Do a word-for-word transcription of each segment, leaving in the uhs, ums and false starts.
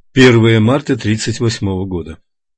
первое марта тридцать восьмого года.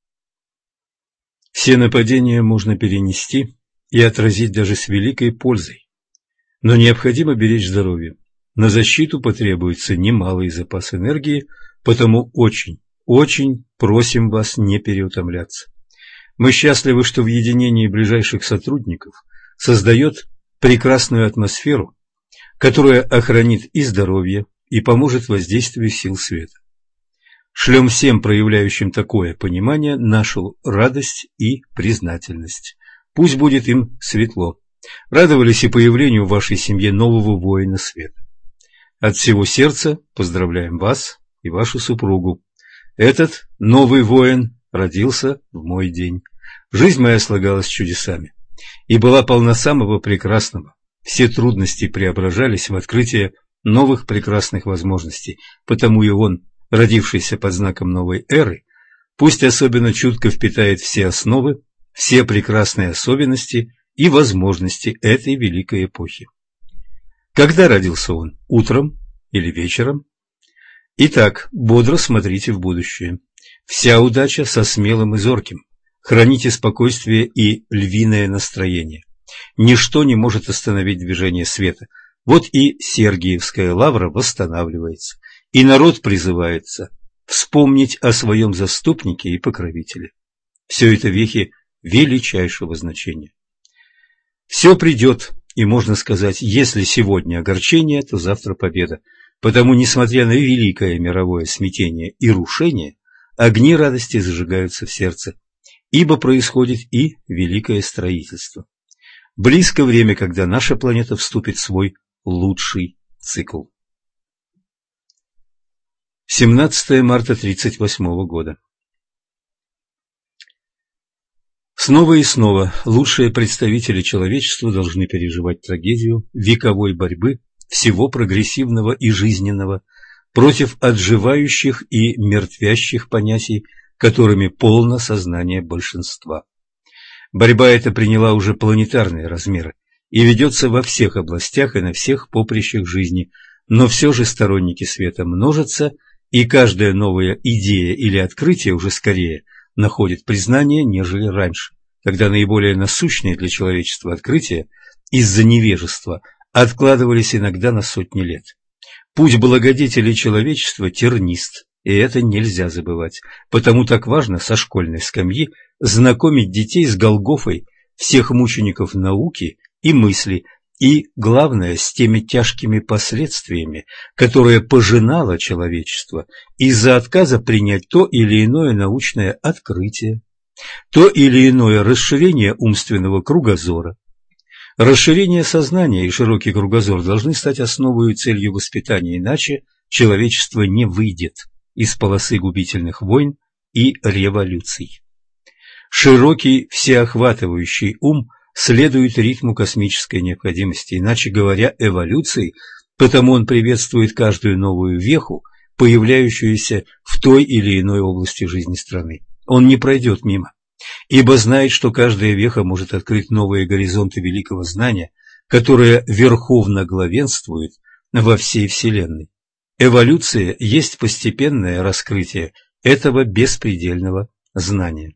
Все нападения можно перенести и отразить даже с великой пользой, но необходимо беречь здоровье. На защиту потребуется немалый запас энергии, потому очень, очень просим вас не переутомляться. Мы счастливы, что в единении ближайших сотрудников создает прекрасную атмосферу, которая охранит и здоровье, и поможет воздействию сил света. Шлем всем проявляющим такое понимание нашу радость и признательность. Пусть будет им светло. Радовались и появлению в вашей семье нового воина света. От всего сердца поздравляем вас и вашу супругу. Этот новый воин родился в мой день. Жизнь моя слагалась чудесами и была полна самого прекрасного. Все трудности преображались в открытие новых прекрасных возможностей, потому и он, родившийся под знаком новой эры, пусть особенно чутко впитает все основы, все прекрасные особенности и возможности этой великой эпохи. Когда родился он? Утром или вечером? Итак, бодро смотрите в будущее. Вся удача со смелым и зорким. Храните спокойствие и львиное настроение. Ничто не может остановить движение света. Вот и Сергиевская лавра восстанавливается, и народ призывается вспомнить о своем заступнике и покровителе. Все это вехи величайшего значения. Все придет, и можно сказать, если сегодня огорчение, то завтра победа. Потому, несмотря на великое мировое смятение и рушение, огни радости зажигаются в сердце, ибо происходит и великое строительство. Близко время, когда наша планета вступит в свой лучший цикл. семнадцатое марта тридцать восьмого года. Снова и снова лучшие представители человечества должны переживать трагедию вековой борьбы всего прогрессивного и жизненного против отживающих и мертвящих понятий, которыми полно сознание большинства. Борьба эта приняла уже планетарные размеры и ведется во всех областях и на всех поприщах жизни, но все же сторонники света множатся, и каждая новая идея или открытие уже скорее находит признание, нежели раньше, когда наиболее насущные для человечества открытия из-за невежества откладывались иногда на сотни лет. Путь благодетелей человечества тернист, и это нельзя забывать, потому так важно со школьной скамьи знакомить детей с Голгофой всех мучеников науки и мысли, и, главное, с теми тяжкими последствиями, которые пожинало человечество из-за отказа принять то или иное научное открытие, то или иное расширение умственного кругозора. Расширение сознания и широкий кругозор должны стать основой и целью воспитания, иначе человечество не выйдет из полосы губительных войн и революций. Широкий, всеохватывающий ум следует ритму космической необходимости, иначе говоря, эволюции, потому он приветствует каждую новую веху, появляющуюся в той или иной области жизни страны. Он не пройдет мимо, ибо знает, что каждая веха может открыть новые горизонты великого знания, которое верховно главенствует во всей Вселенной. Эволюция есть постепенное раскрытие этого беспредельного знания.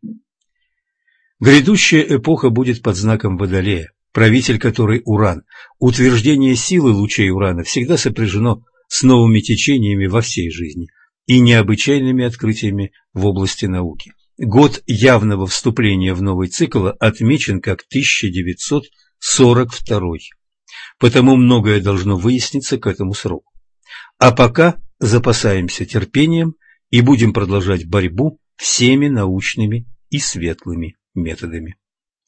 Грядущая эпоха будет под знаком Водолея, правитель которой Уран. Утверждение силы лучей Урана всегда сопряжено с новыми течениями во всей жизни и необычайными открытиями в области науки. Год явного вступления в новый цикл отмечен как тысяча девятьсот сорок второй, потому многое должно выясниться к этому сроку. А пока запасаемся терпением и будем продолжать борьбу всеми научными и светлыми методами.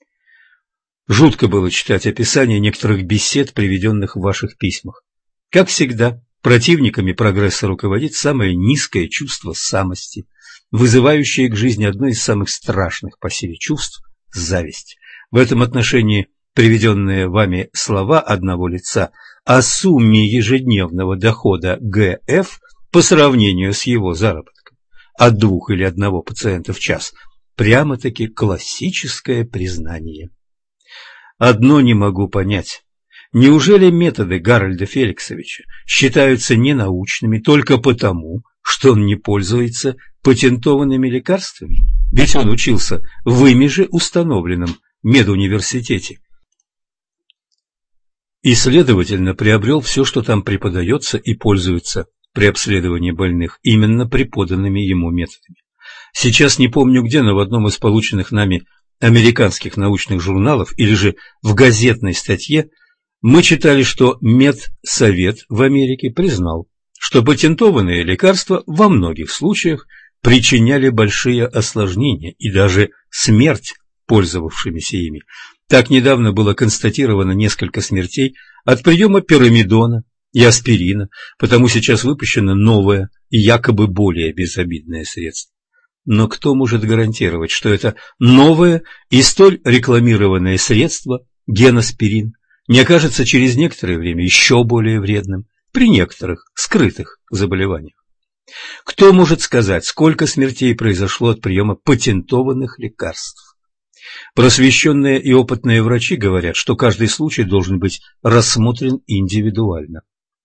Жутко было читать описание некоторых бесед, приведенных в ваших письмах. Как всегда, противниками прогресса руководит самое низкое чувство самости, вызывающее к жизни одно из самых страшных по силе чувств – зависть. В этом отношении приведенные вами слова одного лица о сумме ежедневного дохода Г Ф по сравнению с его заработком от двух или одного пациента в час – прямо-таки классическое признание. Одно не могу понять. Неужели методы Гарольда Феликсовича считаются ненаучными только потому, что он не пользуется патентованными лекарствами? Ведь он учился в ими же установленном медуниверситете и, следовательно, приобрел все, что там преподается и пользуется при обследовании больных именно преподанными ему методами. Сейчас не помню где, но в одном из полученных нами американских научных журналов или же в газетной статье мы читали, что Медсовет в Америке признал, что патентованные лекарства во многих случаях причиняли большие осложнения и даже смерть пользовавшимися ими. Так недавно было констатировано несколько смертей от приема пирамидона и аспирина, потому сейчас выпущено новое и якобы более безобидное средство. Но кто может гарантировать, что это новое и столь рекламированное средство, генаспирин, не окажется через некоторое время еще более вредным при некоторых скрытых заболеваниях? Кто может сказать, сколько смертей произошло от приема патентованных лекарств? Просвещенные и опытные врачи говорят, что каждый случай должен быть рассмотрен индивидуально.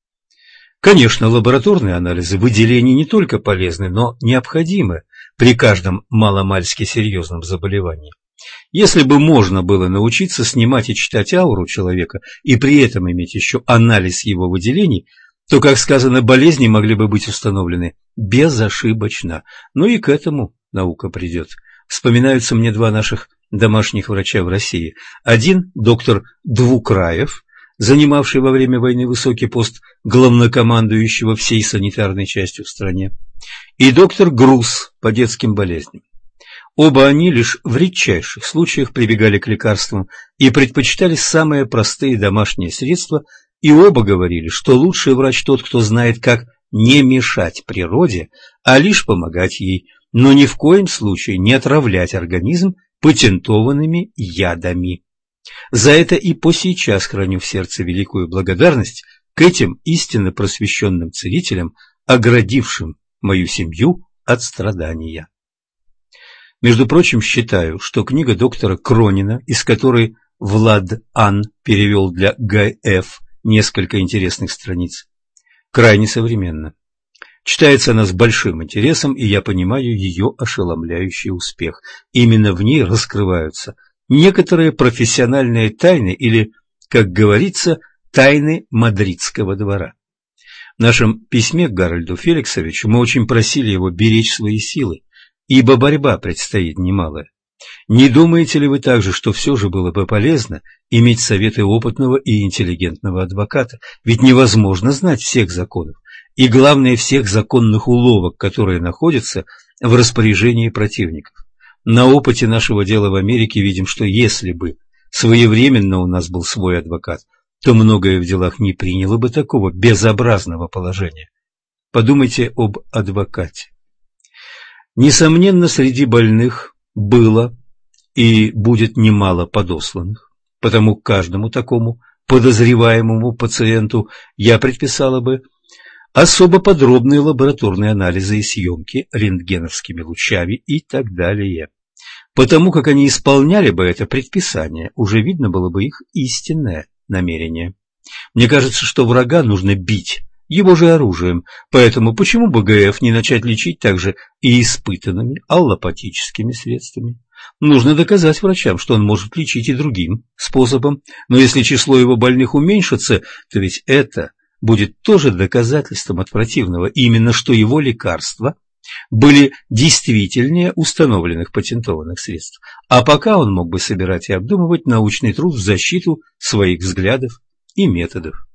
Конечно, лабораторные анализы выделений не только полезны, но необходимы при каждом маломальски серьезном заболевании. Если бы можно было научиться снимать и читать ауру человека и при этом иметь еще анализ его выделений, то, как сказано, болезни могли бы быть установлены безошибочно. Но и к этому наука придет. Вспоминаются мне два наших домашних врача в России. Один – доктор Двукраев, занимавший во время войны высокий пост главнокомандующего всей санитарной частью в стране, и доктор Груз по детским болезням. Оба они лишь в редчайших случаях прибегали к лекарствам и предпочитали самые простые домашние средства, и оба говорили, что лучший врач тот, кто знает, как не мешать природе, а лишь помогать ей, но ни в коем случае не отравлять организм патентованными ядами. За это и по сейчас храню в сердце великую благодарность к этим истинно просвещенным целителям, оградившим мою семью от страдания. Между прочим, считаю, что книга доктора Кронина, из которой Влад Ан перевел для Г Ф несколько интересных страниц, крайне современна. Читается она с большим интересом, и я понимаю ее ошеломляющий успех. Именно в ней раскрываются некоторые профессиональные тайны или, как говорится, тайны мадридского двора. В нашем письме к Гарольду Феликсовичу мы очень просили его беречь свои силы, ибо борьба предстоит немалая. Не думаете ли вы также, что все же было бы полезно иметь советы опытного и интеллигентного адвоката? Ведь невозможно знать всех законов и, главное, всех законных уловок, которые находятся в распоряжении противников. На опыте нашего дела в Америке видим, что если бы своевременно у нас был свой адвокат, то многое в делах не приняло бы такого безобразного положения. Подумайте об адвокате. Несомненно, среди больных было и будет немало подосланных, потому к каждому такому подозреваемому пациенту я предписала бы особо подробные лабораторные анализы и съемки рентгеновскими лучами и так далее. Потому как они исполняли бы это предписание, уже видно было бы их истинное намерение. Мне кажется, что врага нужно бить его же оружием, поэтому почему бы Г Ф не начать лечить также и испытанными аллопатическими средствами? Нужно доказать врачам, что он может лечить и другим способом, но если число его больных уменьшится, то ведь это будет тоже доказательством от противного, именно что его лекарства были действительнее установленных патентованных средств, а пока он мог бы собирать и обдумывать научный труд в защиту своих взглядов и методов.